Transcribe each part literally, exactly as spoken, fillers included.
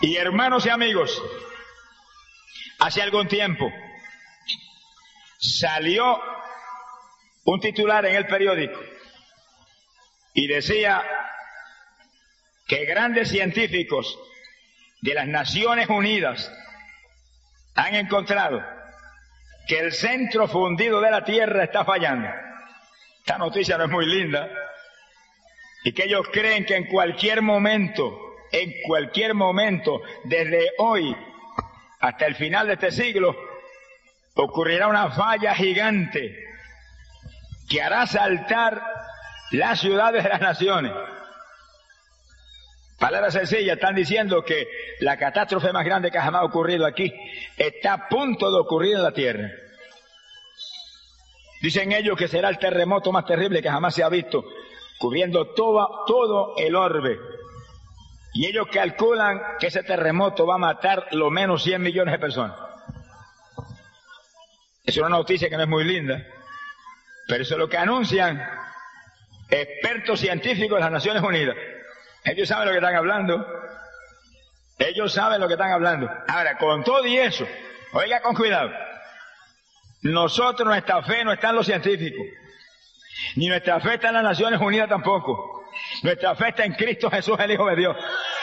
Y hermanos y amigos, hace algún tiempo salió un titular en el periódico y decía que grandes científicos de las Naciones Unidas han encontrado que el centro fundido de la Tierra está fallando. Esta noticia no es muy linda. Y que ellos creen que en cualquier momento, en cualquier momento, desde hoy hasta el final de este siglo, ocurrirá una falla gigante que hará saltar las ciudades de las naciones. Palabras sencillas, están diciendo que la catástrofe más grande que jamás ha ocurrido aquí está a punto de ocurrir en la Tierra. Dicen ellos que será el terremoto más terrible que jamás se ha visto, cubriendo todo, todo el orbe. Y ellos calculan que ese terremoto va a matar lo menos cien millones de personas. Es una noticia que no es muy linda, pero eso es lo que anuncian expertos científicos de las Naciones Unidas. Ellos saben lo que están hablando. Ellos saben lo que están hablando. Ahora, con todo y eso, oiga con cuidado. Nosotros, nuestra fe no está en los científicos. Ni nuestra fe está en las Naciones Unidas tampoco. Nuestra fe está en Cristo Jesús, el Hijo de Dios.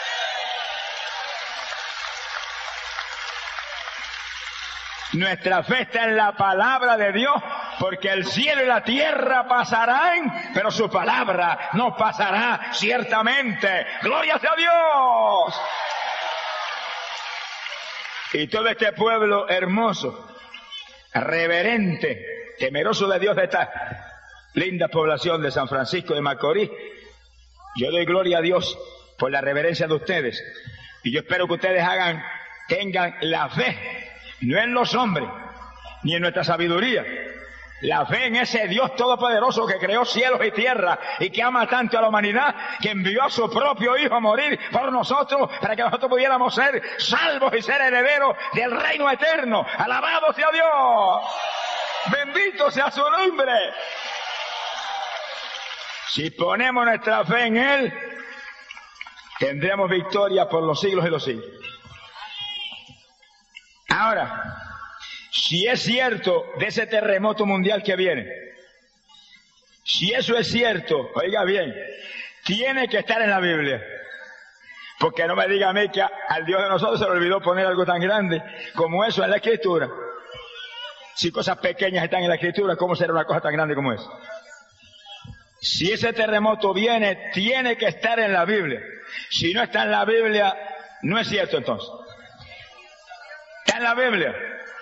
Nuestra fe está en la palabra de Dios, porque el cielo y la tierra pasarán, pero su palabra no pasará ciertamente. ¡Gloria sea a Dios! Y todo este pueblo hermoso, reverente, temeroso de Dios de esta linda población de San Francisco de Macorís, yo doy gloria a Dios por la reverencia de ustedes. Y yo espero que ustedes hagan, tengan la fe, no en los hombres, ni en nuestra sabiduría, la fe en ese Dios todopoderoso que creó cielos y tierra y que ama tanto a la humanidad, que envió a su propio Hijo a morir por nosotros para que nosotros pudiéramos ser salvos y ser herederos del reino eterno. ¡Alabado sea Dios! ¡Bendito sea su nombre! Si ponemos nuestra fe en Él, tendremos victoria por los siglos y los siglos. Ahora, si es cierto de ese terremoto mundial que viene, si eso es cierto, oiga bien, tiene que estar en la Biblia. Porque no me diga a mí que al Dios de nosotros se le olvidó poner algo tan grande como eso en la Escritura. Si cosas pequeñas están en la Escritura, ¿cómo será una cosa tan grande como eso? Si ese terremoto viene, tiene que estar en la Biblia. Si no está en la Biblia, no es cierto entonces. Está en la Biblia.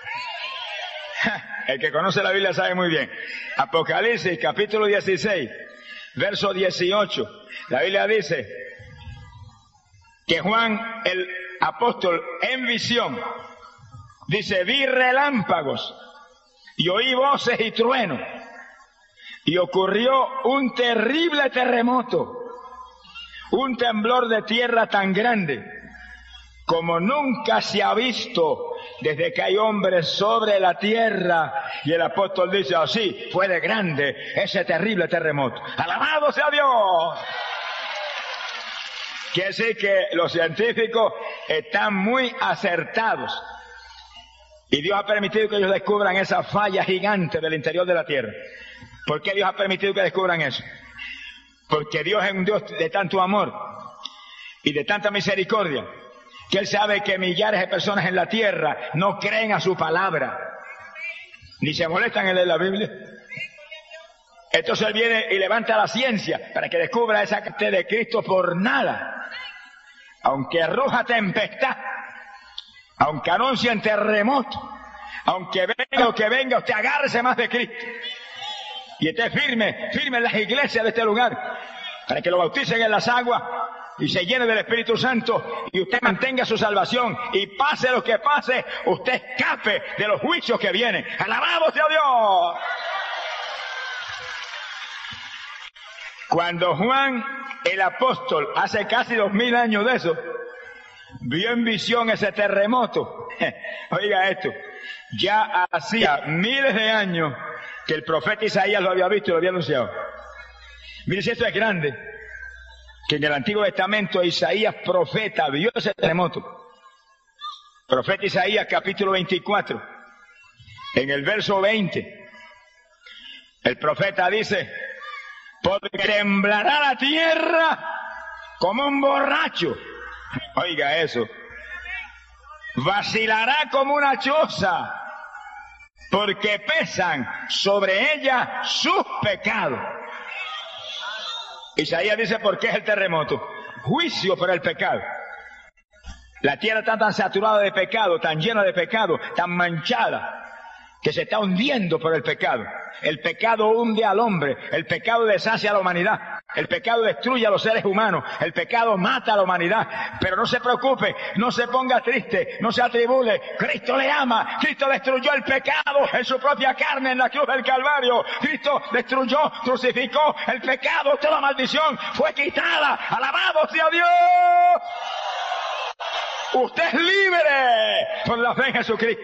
El que conoce la Biblia sabe muy bien. Apocalipsis capítulo dieciséis, verso dieciocho. La Biblia dice que Juan el apóstol en visión dice: vi relámpagos y oí voces y truenos. Y ocurrió un terrible terremoto, un temblor de tierra tan grande como nunca se ha visto desde que hay hombres sobre la tierra. Y el apóstol dice así: fue de grande ese terrible terremoto. ¡Alabado sea Dios! Quiere decir que los científicos están muy acertados. Y Dios ha permitido que ellos descubran esa falla gigante del interior de la tierra. ¿Por qué Dios ha permitido que descubran eso? Porque Dios es un Dios de tanto amor y de tanta misericordia, que Él sabe que millares de personas en la tierra no creen a su palabra, ni se molestan en leer la Biblia. Entonces Él viene y levanta la ciencia para que descubra esa carta de Cristo por nada. Aunque ruja tempestad, aunque anuncien terremoto, aunque venga lo que venga, usted agárrese más de Cristo. Y esté firme, firme en las iglesias de este lugar, para que lo bauticen en las aguas y se llene del Espíritu Santo y usted mantenga su salvación y pase lo que pase, usted escape de los juicios que vienen. ¡Alabado sea Dios! Cuando Juan el apóstol, hace casi dos mil años de eso, vio en visión ese terremoto, oiga esto, ya hacía miles de años que el profeta Isaías lo había visto y lo había anunciado. Mire si esto es grande, que en el Antiguo Testamento Isaías profeta vio ese terremoto Profeta Isaías capítulo veinticuatro, en el verso veinte, el profeta dice: porque temblará la tierra como un borracho. Oiga eso. Vacilará como una choza, porque pesan sobre ella sus pecados. Isaías dice: ¿por qué es el terremoto? Juicio por el pecado. La tierra está tan saturada de pecado, tan llena de pecado, tan manchada, que se está hundiendo por el pecado. El pecado hunde al hombre, el pecado deshace a la humanidad, el pecado destruye a los seres humanos, el pecado mata a la humanidad. Pero no se preocupe, no se ponga triste, no se atribule. Cristo le ama, Cristo destruyó el pecado en su propia carne en la cruz del Calvario. Cristo destruyó, crucificó el pecado, toda maldición fue quitada. ¡Alabado sea Dios! Usted es libre por la fe en Jesucristo.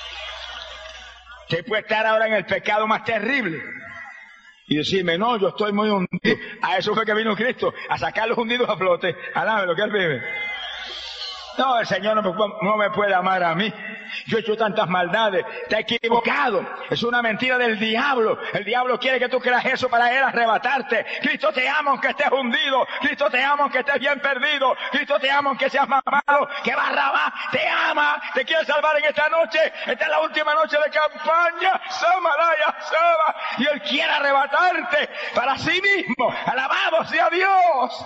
Usted puede estar ahora en el pecado más terrible y decirme: no, yo estoy muy hundido. A eso fue que vino Cristo, a sacar los hundidos a flote. Alábe lo que Él vive. No, el Señor no me, no me puede amar a mí. Yo he hecho tantas maldades. Está equivocado. Es una mentira del diablo. El diablo quiere que tú creas eso para él arrebatarte. Cristo te ama aunque estés hundido. Cristo te ama aunque estés bien perdido. Cristo te ama aunque seas más malo que Barrabás. Te ama. Te quiere salvar en esta noche. Esta es la última noche de campaña. Samaraya, Sama. Y Él quiere arrebatarte para sí mismo. Alabado sea Dios.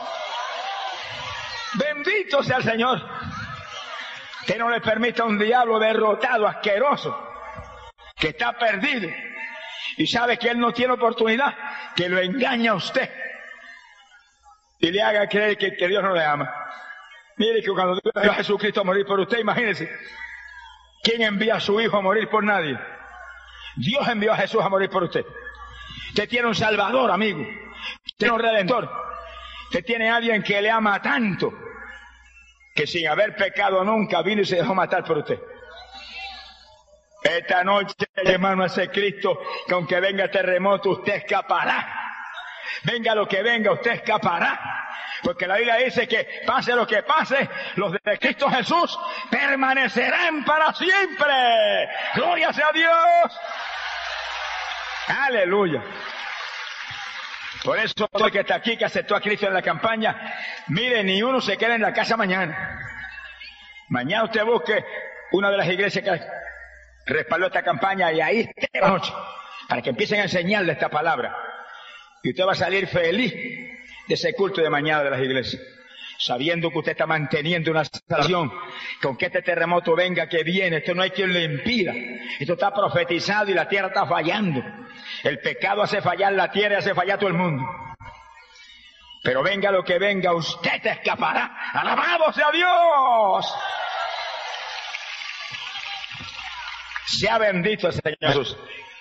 Bendito sea el Señor. Que no le permita a un diablo derrotado, asqueroso, que está perdido y sabe que él no tiene oportunidad, que lo engaña a usted y le haga creer que, que Dios no le ama. Mire que cuando Dios envió a Jesucristo a morir por usted, imagínese, ¿quién envía a su hijo a morir por nadie? Dios envió a Jesús a morir por usted. Usted tiene un Salvador, amigo. Usted tiene un Redentor. Usted tiene a alguien que le ama tanto, que sin haber pecado nunca vino y se dejó matar por usted. Esta noche, hermano, ese Cristo, que aunque venga terremoto, usted escapará. Venga lo que venga, usted escapará. Porque la Biblia dice que pase lo que pase, los de Cristo Jesús permanecerán para siempre. ¡Gloria sea a Dios! ¡Aleluya! Por eso todo el que está aquí, que aceptó a Cristo en la campaña, mire, ni uno se queda en la casa mañana. Mañana usted busque una de las iglesias que respaldó esta campaña y ahí esté la noche, para que empiecen a enseñarle esta palabra. Y usted va a salir feliz de ese culto de mañana de las iglesias, sabiendo que usted está manteniendo una salvación, que aunque este terremoto venga, que viene, esto no hay quien le impida. Esto está profetizado y la tierra está fallando. El pecado hace fallar la tierra y hace fallar todo el mundo. Pero venga lo que venga, usted te escapará. ¡Alabado sea Dios! Sea bendito el Señor Jesús.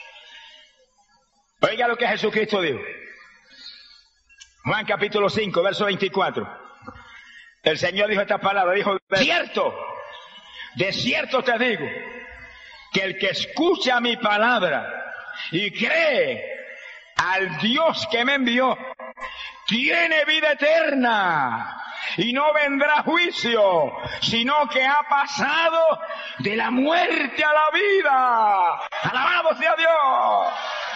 Oiga lo que Jesucristo dijo. Juan capítulo cinco, verso veinticuatro. El Señor dijo esta palabra, dijo: de cierto, de cierto te digo, que el que escucha mi palabra y cree al Dios que me envió, tiene vida eterna y no vendrá juicio, sino que ha pasado de la muerte a la vida. ¡Alabado sea Dios!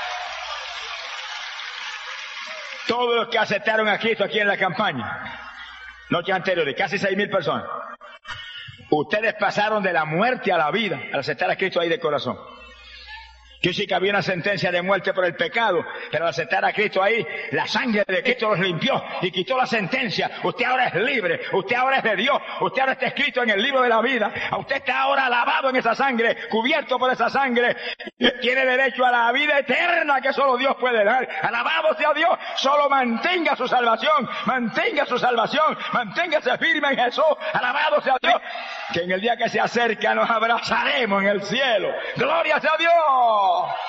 Todos los que aceptaron a Cristo aquí en la campaña, noche anteriores, casi seis mil personas, ustedes pasaron de la muerte a la vida al aceptar a Cristo ahí de corazón. Yo sí que había una sentencia de muerte por el pecado, pero al aceptar a Cristo ahí, la sangre de Cristo los limpió y quitó la sentencia. Usted ahora es libre, usted ahora es de Dios, usted ahora está escrito en el libro de la vida, usted está ahora lavado en esa sangre, cubierto por esa sangre, y tiene derecho a la vida eterna que solo Dios puede dar. Alabado sea Dios, solo mantenga su salvación, mantenga su salvación, manténgase firme en Jesús. Alabado sea Dios, que en el día que se acerca nos abrazaremos en el cielo. Gloria sea Dios.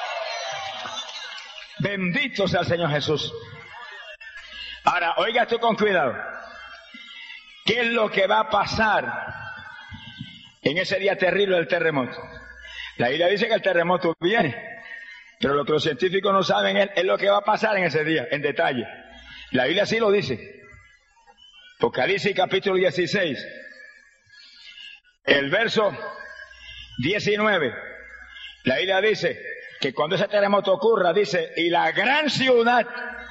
Bendito sea el Señor Jesús. Ahora, oiga esto con cuidado. ¿Qué es lo que va a pasar en ese día terrible del terremoto? La Biblia dice que el terremoto viene, pero lo que los científicos no saben es, es lo que va a pasar en ese día, en detalle. La Biblia sí lo dice. Apocalipsis capítulo dieciséis. el verso diecinueve, la Biblia dice que cuando ese terremoto ocurra, dice, y la gran ciudad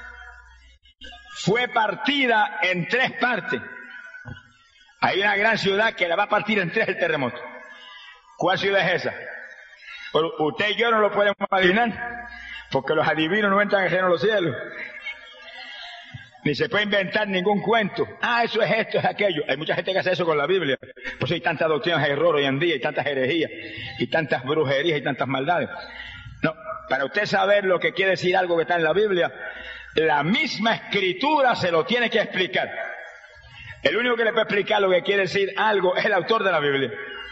fue partida en tres partes. Hay una gran ciudad que la va a partir en tres el terremoto. ¿Cuál ciudad es esa? Pero usted y yo no lo podemos adivinar, porque los adivinos no entran en el reino de los cielos. Ni se puede inventar ningún cuento. Ah, eso es esto, es aquello. Hay mucha gente que hace eso con la Biblia. Por eso hay tantas doctrinas de error hoy en día, y tantas herejías, y tantas brujerías, y tantas maldades. No, para usted saber lo que quiere decir algo que está en la Biblia, la misma escritura se lo tiene que explicar. El único que le puede explicar lo que quiere decir algo es el autor de la Biblia.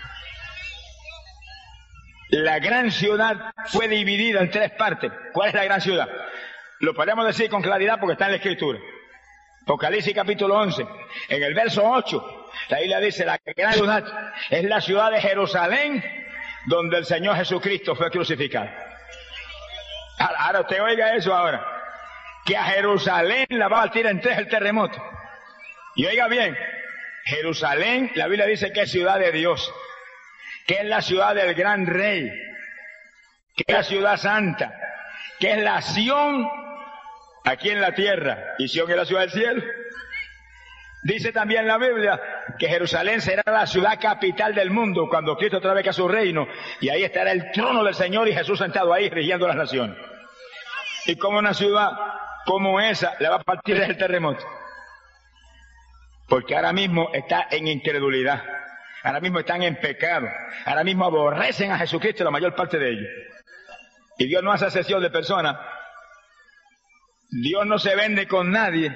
La gran ciudad fue dividida en tres partes. ¿Cuál es la gran ciudad? Lo podemos decir con claridad porque está en la escritura. Apocalipsis capítulo once, en el verso ocho, la Biblia dice, la gran ciudad es la ciudad de Jerusalén, donde el Señor Jesucristo fue crucificado. Ahora usted oiga eso ahora, que a Jerusalén la va a partir en tres el terremoto. Y oiga bien, Jerusalén, la Biblia dice que es ciudad de Dios, que es la ciudad del gran rey, que es la ciudad santa, que es la Sión aquí en la tierra, y Sión es la ciudad del cielo. Dice también la Biblia que Jerusalén será la ciudad capital del mundo cuando Cristo traiga a su reino, y ahí estará el trono del Señor y Jesús sentado ahí rigiendo las naciones. Y como una ciudad como esa le va a partir el terremoto, porque ahora mismo está en incredulidad, ahora mismo están en pecado, ahora mismo aborrecen a Jesucristo la mayor parte de ellos. Y Dios no hace excepción de personas. Dios no se vende con nadie.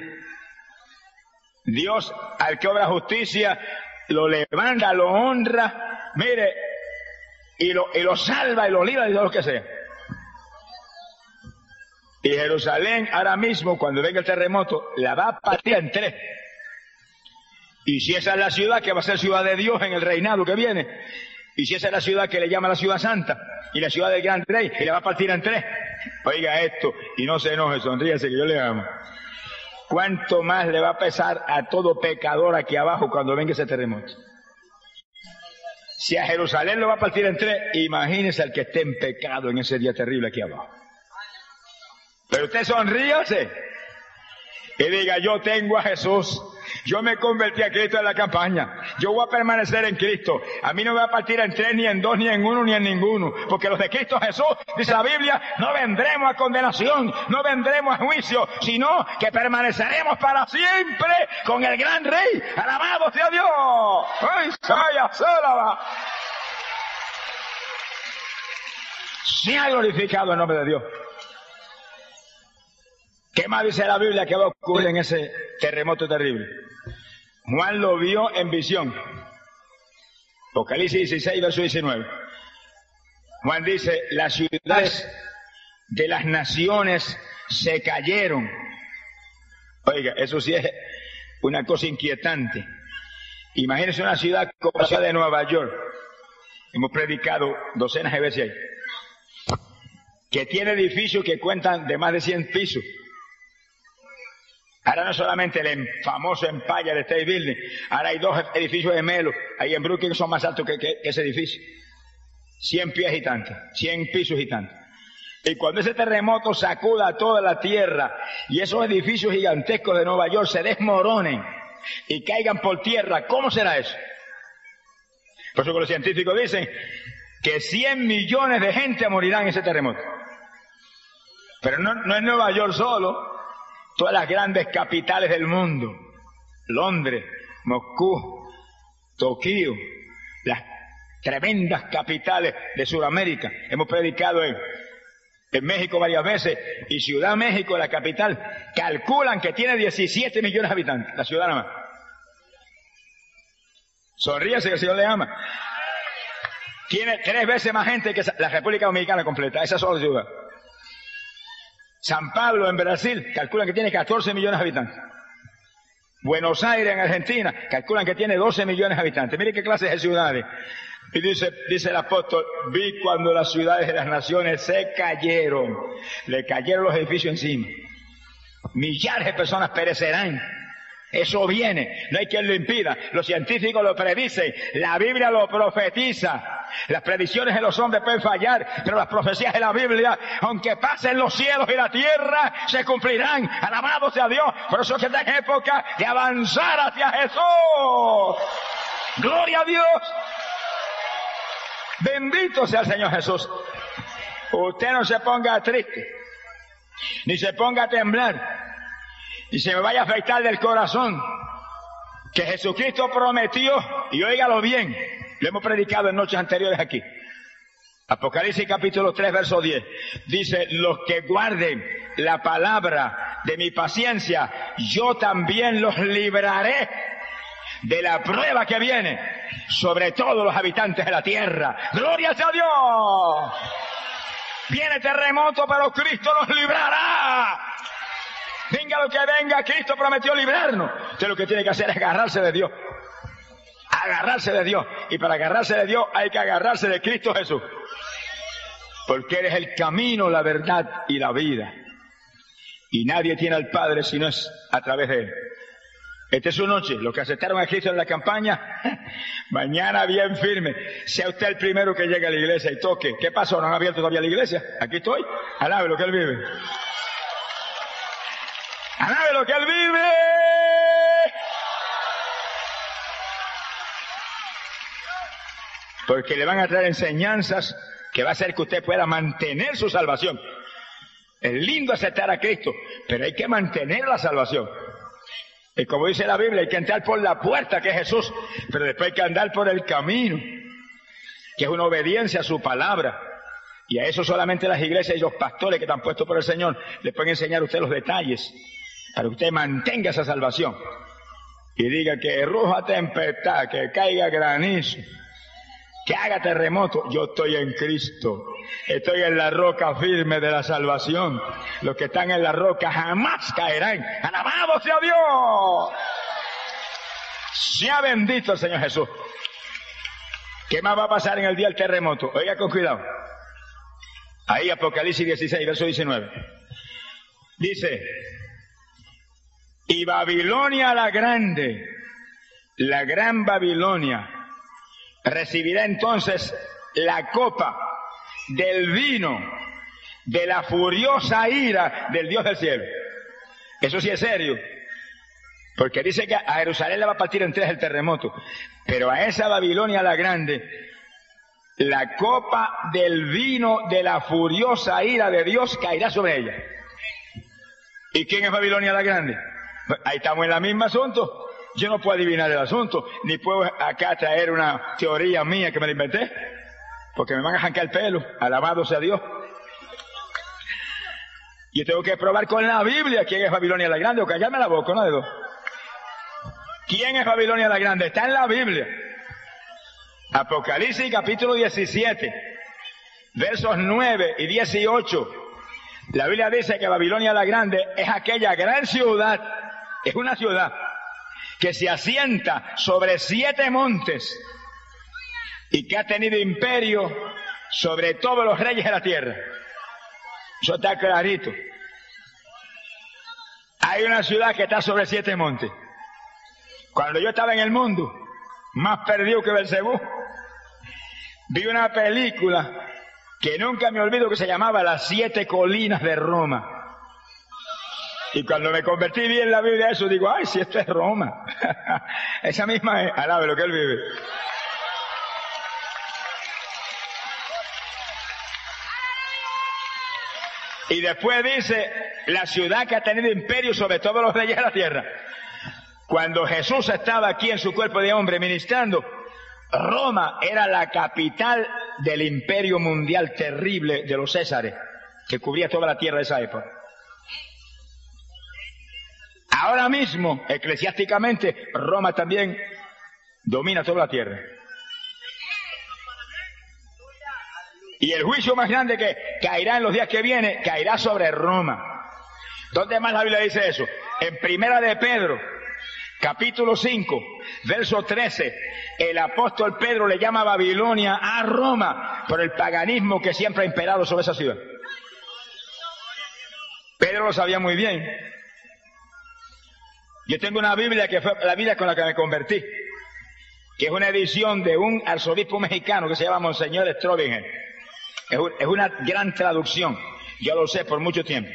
Dios, al que obra justicia, lo levanta, lo honra, mire, y lo, y lo salva y lo libra de todo lo que sea. Y Jerusalén ahora mismo, cuando venga el terremoto, la va a partir en tres. Y si esa es la ciudad que va a ser ciudad de Dios en el reinado que viene, y si esa es la ciudad que le llama la ciudad santa, y la ciudad del gran rey, y la va a partir en tres, oiga esto, y no se enoje, sonríese que yo le amo. ¿Cuánto más le va a pesar a todo pecador aquí abajo cuando venga ese terremoto? Si a Jerusalén lo va a partir en tres, imagínese al que esté en pecado en ese día terrible aquí abajo. Pero usted sonríase y diga, yo tengo a Jesús, yo me convertí a Cristo en la campaña, yo voy a permanecer en Cristo, a mí no me va a partir en tres, ni en dos, ni en uno, ni en ninguno, porque los de Cristo Jesús, dice la Biblia, no vendremos a condenación, no vendremos a juicio, sino que permaneceremos para siempre con el gran Rey. Alabado sea Dios. ¡Ay, saya, sálava! Sea glorificado el nombre de Dios. ¿Qué más dice la Biblia que va a ocurrir en ese terremoto terrible? Juan lo vio en visión. Apocalipsis dieciséis, verso diecinueve. Juan dice, las ciudades de las naciones se cayeron. Oiga, eso sí es una cosa inquietante. Imagínense una ciudad como la ciudad de Nueva York. Hemos predicado docenas de veces ahí. Que tiene edificios que cuentan de más de cien pisos. Ahora no solamente el famoso Empire State Building, ahora hay dos edificios gemelos, ahí en Brooklyn, que son más altos que, que, que ese edificio. Cien pies y tanto, cien pisos y tanto. Y cuando ese terremoto sacuda toda la tierra y esos edificios gigantescos de Nueva York se desmoronen y caigan por tierra, ¿cómo será eso? Por eso que los científicos dicen que cien millones de gente morirán en ese terremoto. Pero no, no es Nueva York solo. Todas las grandes capitales del mundo, Londres, Moscú, Tokio, las tremendas capitales de Sudamérica. Hemos predicado en, en México varias veces, y Ciudad México, la capital, calculan que tiene diecisiete millones de habitantes, la ciudad nada más. Sonríase que el Señor le ama. Tiene tres veces más gente que la República Dominicana completa, esa sola ciudad. San Pablo en Brasil, calculan que tiene catorce millones de habitantes. Buenos Aires en Argentina, calculan que tiene doce millones de habitantes. Mire qué clases de ciudades. Y dice, dice el apóstol, vi cuando las ciudades de las naciones se cayeron, le cayeron los edificios encima. Millares de personas perecerán Eso viene, no hay quien lo impida. Los científicos lo predicen, la Biblia lo profetiza. Las predicciones de los hombres pueden fallar, pero las profecías de la Biblia, aunque pasen los cielos y la tierra, se cumplirán. Alabado sea Dios. Por eso es que está en época de avanzar hacia Jesús. Gloria a Dios. Bendito sea el Señor Jesús. Usted no se ponga triste, ni se ponga a temblar, y se me vaya a afectar del corazón, que Jesucristo prometió, y óigalo bien, lo hemos predicado en noches anteriores aquí. Apocalipsis capítulo tres, verso diez, dice: los que guarden la palabra de mi paciencia, yo también los libraré de la prueba que viene sobre todos los habitantes de la tierra. ¡Gloria sea a Dios! Viene terremoto, pero Cristo nos librará. Venga lo que venga, Cristo prometió librarnos. Usted lo que tiene que hacer es agarrarse de Dios. Agarrarse de Dios. Y para agarrarse de Dios hay que agarrarse de Cristo Jesús. Porque Él es el camino, la verdad y la vida. Y nadie tiene al Padre si no es a través de Él. Esta es su noche. Los que aceptaron a Cristo en la campaña, mañana bien firme. Sea usted el primero que llegue a la iglesia y toque. ¿Qué pasó? ¿No han abierto todavía la iglesia? Aquí estoy. Alabe lo que Él vive. Alabe lo que Él vive. Porque le van a traer enseñanzas que va a hacer que usted pueda mantener su salvación. Es lindo aceptar a Cristo, pero hay que mantener la salvación. Y como dice la Biblia, hay que entrar por la puerta, que es Jesús, pero después hay que andar por el camino, que es una obediencia a su palabra. Y a eso solamente las iglesias y los pastores que están puestos por el Señor le pueden enseñar a usted los detalles, para que usted mantenga esa salvación. Y diga que ruja tempestad, que caiga granizo, que haga terremoto. Yo estoy en Cristo, estoy en la roca firme de la salvación. Los que están en la roca jamás caerán. ¡Alabado sea Dios! Sea bendito el Señor Jesús. ¿Qué más va a pasar en el día del terremoto? Oiga con cuidado. Ahí Apocalipsis dieciséis, verso diecinueve. Dice: y Babilonia la grande, la gran Babilonia, recibirá entonces la copa del vino de la furiosa ira del Dios del cielo. Eso sí es serio, porque dice que a Jerusalén le va a partir en tres el terremoto, pero a esa Babilonia la grande, la copa del vino de la furiosa ira de Dios caerá sobre ella. ¿Y quién es Babilonia la grande? Ahí estamos en el mismo asunto. Yo no puedo adivinar el asunto, ni puedo acá traer una teoría mía que me la inventé, porque me van a arrancar el pelo. Alabado sea Dios. Yo tengo que probar con la Biblia quién es Babilonia la grande, o callarme la boca, ¿no? De dos. ¿Quién es Babilonia la grande? Está en la Biblia. Apocalipsis capítulo diecisiete, versos nueve y dieciocho. La Biblia dice que Babilonia la grande es aquella gran ciudad, es una ciudad que se asienta sobre siete montes y que ha tenido imperio sobre todos los reyes de la tierra. Eso está clarito. Hay una ciudad que está sobre siete montes. Cuando yo estaba en el mundo, más perdido que Belcebú, vi una película que nunca me olvido, que se llamaba Las Siete Colinas de Roma. Y cuando me convertí vi en la Biblia eso, digo, ay, si esto es Roma. Esa misma es, alabe lo que Él vive. Y después dice, la ciudad que ha tenido imperio sobre todos los reyes de la tierra. Cuando Jesús estaba aquí en su cuerpo de hombre ministrando, Roma era la capital del imperio mundial terrible de los Césares, que cubría toda la tierra de esa época. Ahora mismo, eclesiásticamente, Roma también domina toda la tierra. Y el juicio más grande que caerá en los días que vienen, caerá sobre Roma. ¿Dónde más la Biblia dice eso? En Primera de Pedro, capítulo cinco, verso trece, el apóstol Pedro le llama Babilonia a Roma por el paganismo que siempre ha imperado sobre esa ciudad. Pedro lo sabía muy bien. Yo tengo una Biblia que fue la Biblia con la que me convertí, que es una edición de un arzobispo mexicano que se llama Monseñor Strobinger. Es, un, es una gran traducción, yo lo sé por mucho tiempo.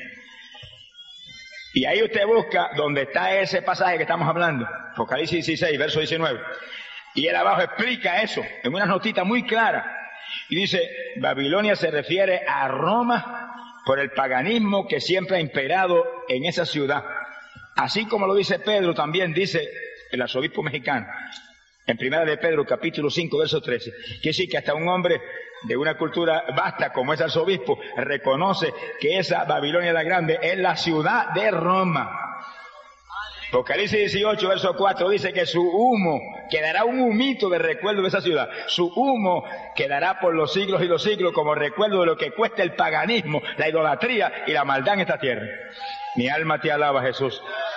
Y ahí usted busca donde está ese pasaje que estamos hablando, Apocalipsis dieciséis, verso diecinueve. Y él abajo explica eso, en una notita muy clara. Y dice, Babilonia se refiere a Roma por el paganismo que siempre ha imperado en esa ciudad. Así como lo dice Pedro, también dice el arzobispo mexicano, en primera de Pedro, capítulo cinco, verso trece. Quiere decir que hasta un hombre de una cultura vasta como es arzobispo reconoce que esa Babilonia la Grande es la ciudad de Roma. Apocalipsis dieciocho, verso cuatro dice que su humo quedará un humito de recuerdo de esa ciudad. Su humo quedará por los siglos y los siglos como recuerdo de lo que cuesta el paganismo, la idolatría y la maldad en esta tierra. Mi alma te alaba, Jesús.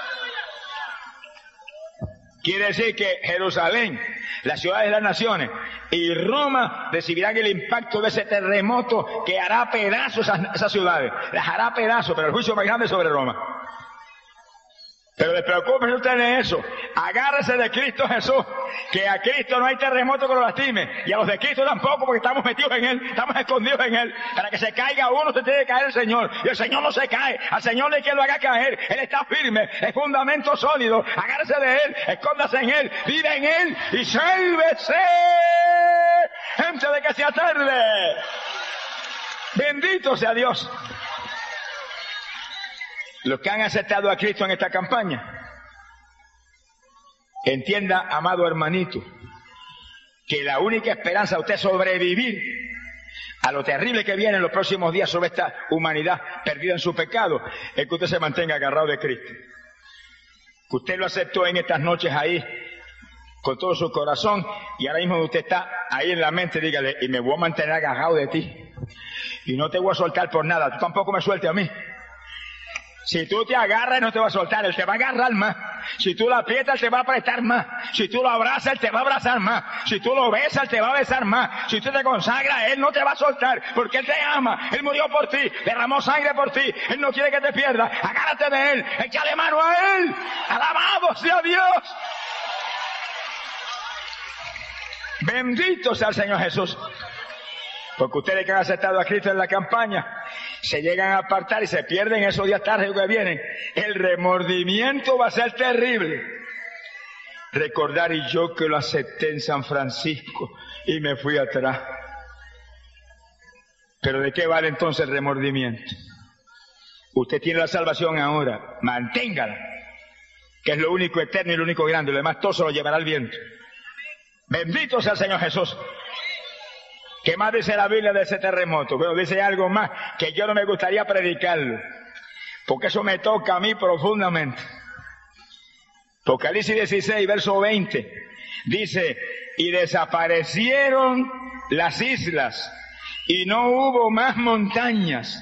Quiere decir que Jerusalén, las ciudades de las naciones y Roma recibirán el impacto de ese terremoto que hará pedazos esas, esas ciudades. Las hará pedazos, pero el juicio más grande es sobre Roma. Pero le preocupe usted de eso. Agárrese de Cristo Jesús, que a Cristo no hay terremoto que lo lastime, y a los de Cristo tampoco, porque estamos metidos en Él, estamos escondidos en Él. Para que se caiga uno se tiene que caer el Señor, y el Señor no se cae. Al Señor no hay quien lo haga caer, Él está firme, es fundamento sólido. Agárrese de Él, escóndase en Él, vive en Él y sálvese antes de que sea tarde. Bendito sea Dios. Los que han aceptado a Cristo en esta campaña, entienda, amado hermanito, que la única esperanza de usted sobrevivir a lo terrible que viene en los próximos días sobre esta humanidad perdida en su pecado es que usted se mantenga agarrado de Cristo. Que usted lo aceptó en estas noches ahí con todo su corazón y ahora mismo usted está ahí en la mente, dígale, y me voy a mantener agarrado de ti y no te voy a soltar por nada, tú tampoco me sueltes a mí. Si tú te agarras, no te va a soltar, Él te va a agarrar más. Si tú lo aprietas, Él te va a apretar más. Si tú lo abrazas, Él te va a abrazar más. Si tú lo besas, Él te va a besar más. Si tú te consagras, Él no te va a soltar, porque Él te ama. Él murió por ti, derramó sangre por ti. Él no quiere que te pierdas. Agárrate de Él, échale mano a Él. Alabado sea Dios. Bendito sea el Señor Jesús. Porque ustedes que han aceptado a Cristo en la campaña, se llegan a apartar y se pierden esos días tarde que vienen. El remordimiento va a ser terrible. Recordar, y yo que lo acepté en San Francisco y me fui atrás. Pero ¿de qué vale entonces el remordimiento? Usted tiene la salvación ahora, manténgala, que es lo único eterno y lo único grande, lo demás todo se lo llevará el viento. Bendito sea el Señor Jesús. ¿Qué más dice la Biblia de ese terremoto? Bueno, dice algo más que yo no me gustaría predicarlo, porque eso me toca a mí profundamente. Apocalipsis dieciséis, verso veinte, dice, y desaparecieron las islas, y no hubo más montañas.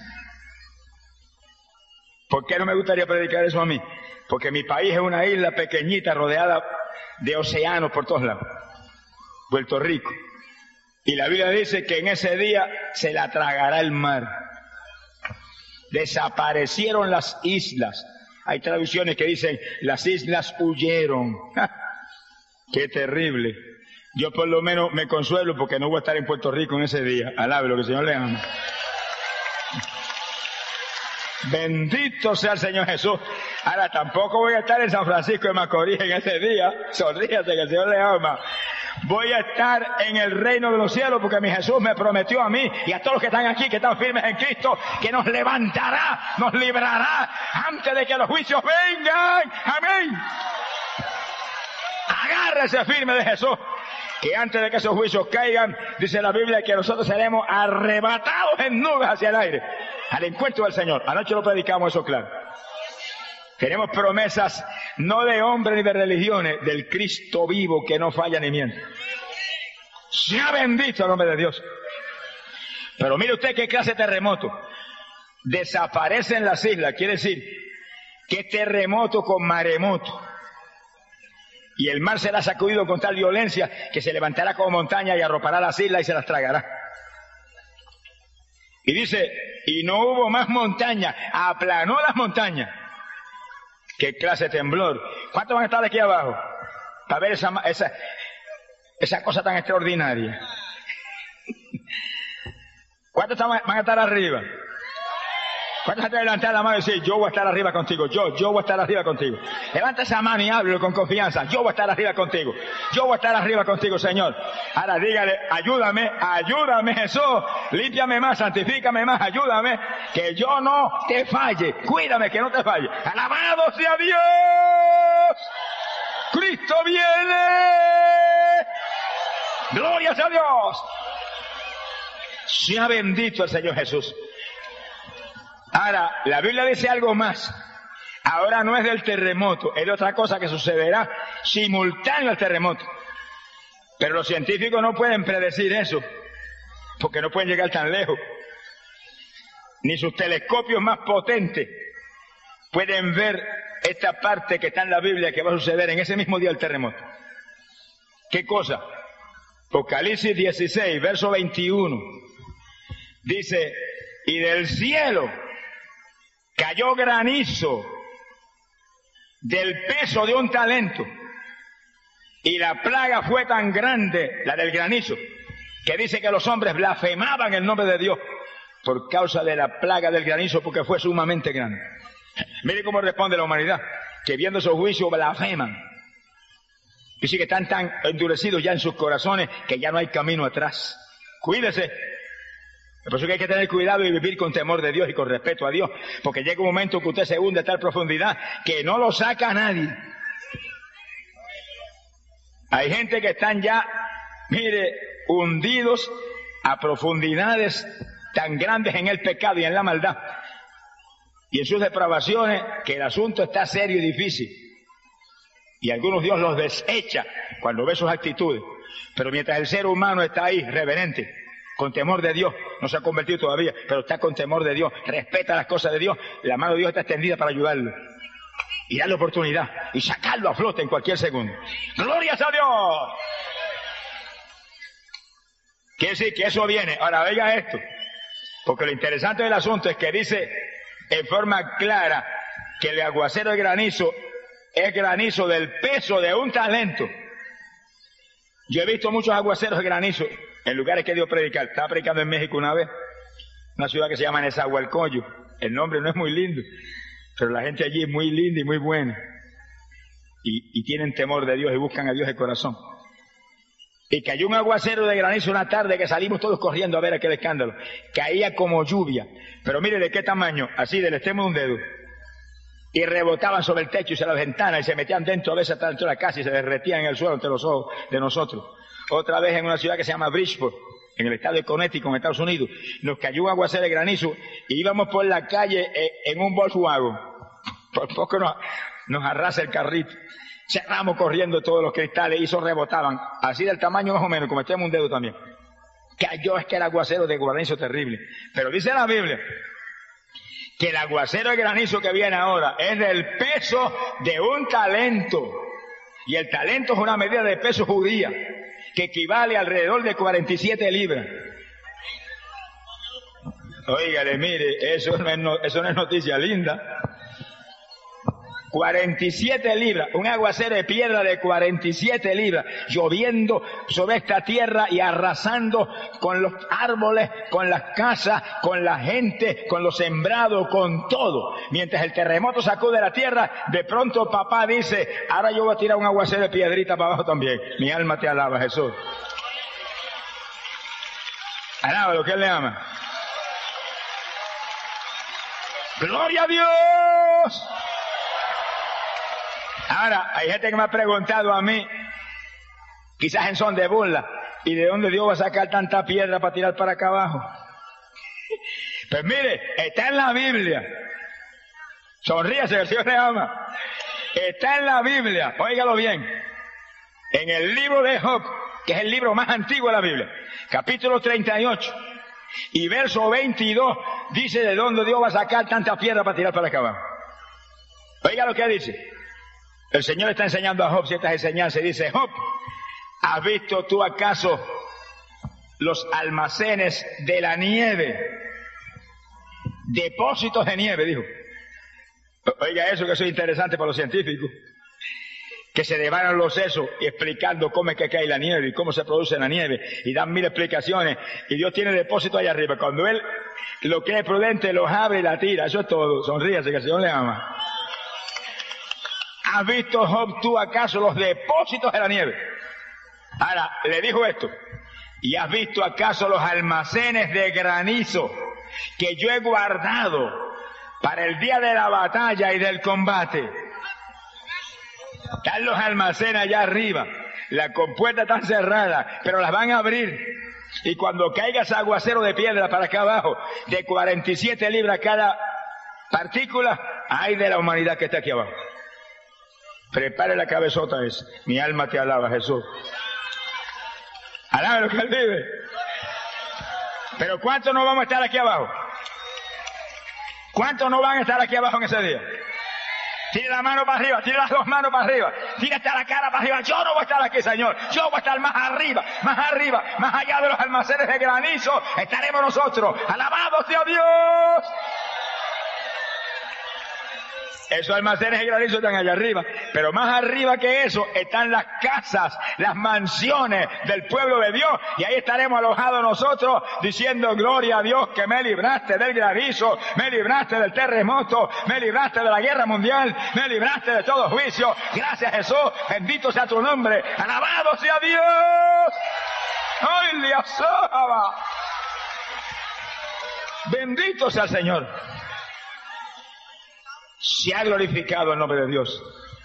¿Por qué no me gustaría predicar eso a mí? Porque mi país es una isla pequeñita rodeada de océanos por todos lados. Puerto Rico. Y la Biblia dice que en ese día se la tragará el mar. Desaparecieron las islas. Hay traducciones que dicen, las islas huyeron. ¡Qué terrible! Yo por lo menos me consuelo porque no voy a estar en Puerto Rico en ese día. Alabe lo que el Señor le ama. Bendito sea el Señor Jesús. Ahora tampoco voy a estar en San Francisco de Macorís en ese día. Sonríase que el Señor le ama. Voy a estar en el reino de los cielos porque mi Jesús me prometió a mí y a todos los que están aquí, que están firmes en Cristo, que nos levantará, nos librará antes de que los juicios vengan. Amén. Agárrese firme de Jesús, que antes de que esos juicios caigan, dice la Biblia que nosotros seremos arrebatados en nubes hacia el aire, al encuentro del Señor. Anoche lo predicamos eso claro. Tenemos promesas no de hombres ni de religiones, del Cristo vivo que no falla ni miente. Sea bendito el nombre de Dios. Pero mire usted qué clase de terremoto. Desaparecen las islas, quiere decir que es terremoto con maremoto. Y el mar será sacudido con tal violencia que se levantará como montaña y arropará las islas y se las tragará. Y dice, y no hubo más montaña, aplanó las montañas. Qué clase de temblor. ¿Cuántos van a estar aquí abajo? Para ver esa, esa, esa cosa tan extraordinaria. ¿Cuántos van a estar arriba? ¿Cuántos van a levantar la mano y decir, yo voy a estar arriba contigo? Yo, yo voy a estar arriba contigo. Levanta esa mano y háblelo con confianza. Yo voy a estar arriba contigo. Yo voy a estar arriba contigo, Señor. Ahora dígale, ayúdame, ayúdame, Jesús. Límpiame más, santifícame más, ayúdame. Que yo no te falle. Cuídame que no te falle. ¡Alabado sea Dios! ¡Cristo viene! ¡Glorias a Dios! Sea bendito el Señor Jesús. Ahora, la Biblia dice algo más. Ahora no es del terremoto, es de otra cosa que sucederá simultáneo al terremoto. Pero los científicos no pueden predecir eso, porque no pueden llegar tan lejos. Ni sus telescopios más potentes pueden ver esta parte que está en la Biblia que va a suceder en ese mismo día del terremoto. ¿Qué cosa? Apocalipsis dieciséis, verso veintiuno. Dice, y del cielo cayó granizo del peso de un talento, y la plaga fue tan grande, la del granizo, que dice que los hombres blasfemaban el nombre de Dios por causa de la plaga del granizo, porque fue sumamente grande. Mire cómo responde la humanidad, que viendo esos juicios blasfeman. Dice que están tan endurecidos ya en sus corazones que ya no hay camino atrás. Cuídese. Por eso que hay que tener cuidado y vivir con temor de Dios y con respeto a Dios, porque llega un momento que usted se hunde a tal profundidad que no lo saca a nadie. Hay gente que están ya, mire, hundidos a profundidades tan grandes en el pecado y en la maldad y en sus depravaciones, que el asunto está serio y difícil. Y algunos Dios los desecha cuando ve sus actitudes. Pero mientras el ser humano está ahí, reverente, con temor de Dios, no se ha convertido todavía, pero está con temor de Dios, respeta las cosas de Dios, la mano de Dios está extendida para ayudarlo. Y darle oportunidad, y sacarlo a flote en cualquier segundo. ¡Glorias a Dios! Quiere decir que eso viene. Ahora oiga esto, porque lo interesante del asunto es que dice en forma clara que el aguacero de granizo es granizo del peso de un talento. Yo he visto muchos aguaceros de granizo en lugares que he ido a predicar. Estaba predicando en México una vez, una ciudad que se llama Nezahualcóyotl. El nombre no es muy lindo, pero la gente allí es muy linda y muy buena. Y, y tienen temor de Dios y buscan a Dios de corazón. Y cayó un aguacero de granizo una tarde que salimos todos corriendo a ver aquel escándalo. Caía como lluvia, pero mire de qué tamaño, así del extremo de un dedo. Y rebotaban sobre el techo y sobre las ventanas y se metían dentro, a veces hasta dentro de la casa, y se derretían en el suelo ante los ojos de nosotros. Otra vez en una ciudad que se llama Bridgeport, en el estado de Connecticut, en Estados Unidos, nos cayó un aguacero de granizo y íbamos por la calle en un Volkswagen. Por poco nos, nos arrasa el carrito. Cerramos corriendo todos los cristales y esos rebotaban, así del tamaño más o menos, como metemos un dedo también. Cayó, es que el aguacero de granizo terrible. Pero dice la Biblia que el aguacero de granizo que viene ahora es del peso de un talento. Y el talento es una medida de peso judía, que equivale a alrededor de cuarenta y siete libras. Óigale, mire, eso no es, no, eso no es noticia linda. cuarenta y siete libras, un aguacero de piedra de cuarenta y siete libras, lloviendo sobre esta tierra y arrasando con los árboles, con las casas, con la gente, con los sembrados, con todo. Mientras el terremoto sacude la tierra, de pronto papá dice, ahora yo voy a tirar un aguacero de piedrita para abajo también. Mi alma te alaba, Jesús. Alaba lo que él le ama. ¡Gloria a Dios! Ahora, hay gente que me ha preguntado a mí, quizás en son de burla, ¿y de dónde Dios va a sacar tanta piedra para tirar para acá abajo? Pues mire, está en la Biblia. Sonríase, el Señor le ama. Está en la Biblia, óigalo bien. En el libro de Job, que es el libro más antiguo de la Biblia, capítulo treinta y ocho, y verso veintidós, dice de dónde Dios va a sacar tanta piedra para tirar para acá abajo. Oiga lo que dice. El Señor está enseñando a Job ciertas enseñanzas y dice, Job, ¿has visto tú acaso los almacenes de la nieve? Depósitos de nieve, dijo. Oiga eso, que eso es interesante para los científicos, que se devanan los sesos y explicando cómo es que cae la nieve y cómo se produce la nieve, y dan mil explicaciones, y Dios tiene depósito allá arriba. Cuando Él, lo que es prudente, los abre y la tira. Eso es todo. Sonríase, que el Señor le ama. ¿Has visto, Job, tú acaso los depósitos de la nieve? Ahora, le dijo esto: ¿y has visto acaso los almacenes de granizo que yo he guardado para el día de la batalla y del combate? Están los almacenes allá arriba, la compuerta está cerrada, pero las van a abrir, y cuando caiga ese aguacero de piedra para acá abajo, de cuarenta y siete libras cada partícula, hay de la humanidad que está aquí abajo. Prepare la cabezota esa. Mi alma te alaba, Jesús. Alaba lo que Él vive. Pero ¿cuántos no vamos a estar aquí abajo? ¿Cuántos no van a estar aquí abajo en ese día? Tire la mano para arriba, tire las dos manos para arriba, tire hasta la cara para arriba. Yo no voy a estar aquí, Señor. Yo voy a estar más arriba, más arriba, más allá de los almacenes de granizo. Estaremos nosotros. ¡Alabado sea Dios! Esos almacenes de granizo están allá arriba, pero más arriba que eso están las casas, las mansiones del pueblo de Dios, y ahí estaremos alojados nosotros diciendo: gloria a Dios, que me libraste del granizo, me libraste del terremoto, me libraste de la guerra mundial, me libraste de todo juicio. Gracias, Jesús, bendito sea tu nombre, alabado sea Dios. ¡Ay, Dios! Bendito sea el Señor. Se ha glorificado el nombre de Dios.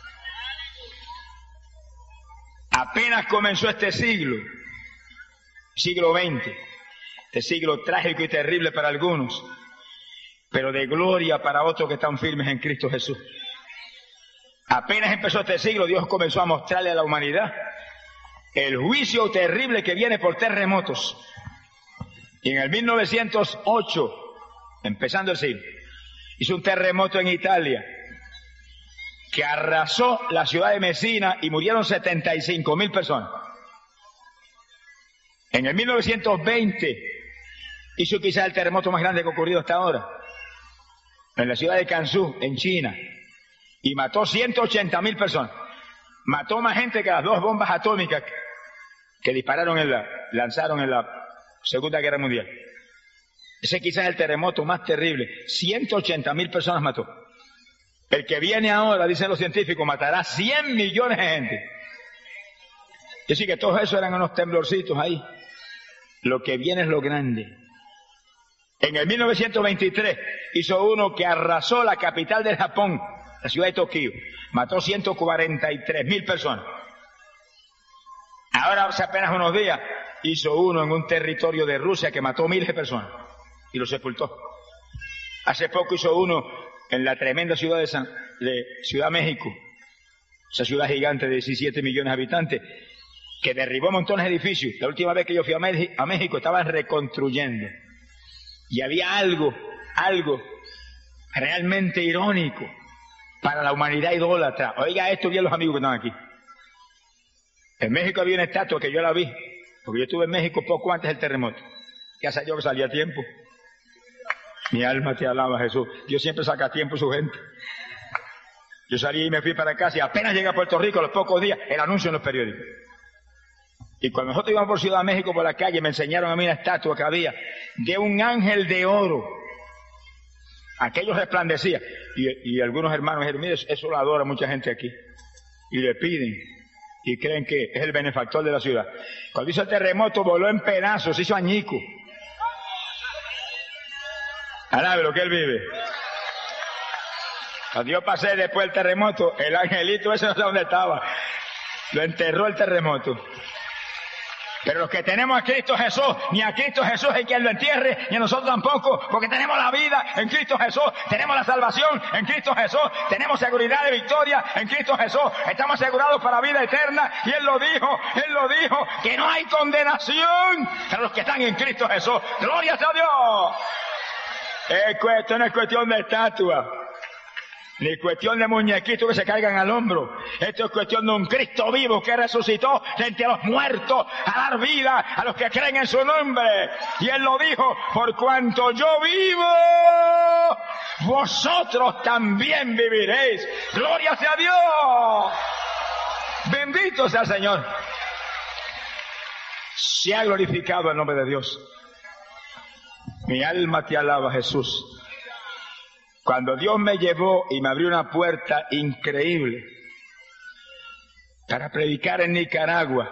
Apenas comenzó este siglo, siglo veinte, este siglo trágico y terrible para algunos, pero de gloria para otros que están firmes en Cristo Jesús. Apenas empezó este siglo, Dios comenzó a mostrarle a la humanidad el juicio terrible que viene por terremotos. Y en el mil novecientos ocho, empezando el siglo, hizo un terremoto en Italia que arrasó la ciudad de Messina y murieron setenta y cinco mil personas. En el mil novecientos veinte hizo quizás el terremoto más grande que ha ocurrido hasta ahora, en la ciudad de Gansu, en China, y mató ciento ochenta mil personas. Mató más gente que las dos bombas atómicas que dispararon en la, lanzaron en la Segunda Guerra Mundial. Ese quizás es el terremoto más terrible. ciento ochenta mil personas mató. El que viene ahora, dicen los científicos, matará cien millones de gente. Y así que todos esos eran unos temblorcitos ahí. Lo que viene es lo grande. En el mil novecientos veintitrés hizo uno que arrasó la capital del Japón, la ciudad de Tokio. Mató ciento cuarenta y tres mil personas. Ahora, hace apenas unos días, hizo uno en un territorio de Rusia que mató miles de personas y lo sepultó. Hace poco hizo uno en la tremenda ciudad de, San, de Ciudad México, esa ciudad gigante de diecisiete millones de habitantes, que derribó montones de edificios. La última vez que yo fui a, México, a México estaban reconstruyendo. Y había algo, algo realmente irónico para la humanidad idólatra. Oiga esto bien los amigos que están aquí. En México había una estatua que yo la vi, porque yo estuve en México poco antes del terremoto. Ya sabía que salía a tiempo. Mi alma te alaba, Jesús. Dios siempre saca a tiempo a su gente. Yo salí y me fui para casa y apenas llegué a Puerto Rico, a los pocos días, el anuncio en los periódicos. Y cuando nosotros íbamos por Ciudad de México por la calle, me enseñaron a mí una estatua que había de un ángel de oro. Aquello resplandecía. Y, y algunos hermanos dijeron: mire, eso lo adora mucha gente aquí. Y le piden. Y creen que es el benefactor de la ciudad. Cuando hizo el terremoto, voló en pedazos, hizo añico. Alabe lo que él vive. Cuando yo pasé después del terremoto, el angelito ese no sé dónde estaba. Lo enterró el terremoto. Pero los que tenemos a Cristo Jesús, ni a Cristo Jesús hay quien lo entierre, ni a nosotros tampoco, porque tenemos la vida en Cristo Jesús, tenemos la salvación en Cristo Jesús, tenemos seguridad de victoria en Cristo Jesús, estamos asegurados para vida eterna, y Él lo dijo, Él lo dijo, que no hay condenación para los que están en Cristo Jesús. ¡Gloria a Dios! Esto no es cuestión de estatua, ni cuestión de muñequitos que se caigan al hombro. Esto es cuestión de un Cristo vivo que resucitó de entre los muertos a dar vida a los que creen en su nombre. Y Él lo dijo: por cuanto yo vivo, vosotros también viviréis. ¡Gloria sea a Dios! Bendito sea el Señor. Se ha glorificado el nombre de Dios. Mi alma te alaba, Jesús. Cuando Dios me llevó y me abrió una puerta increíble para predicar en Nicaragua,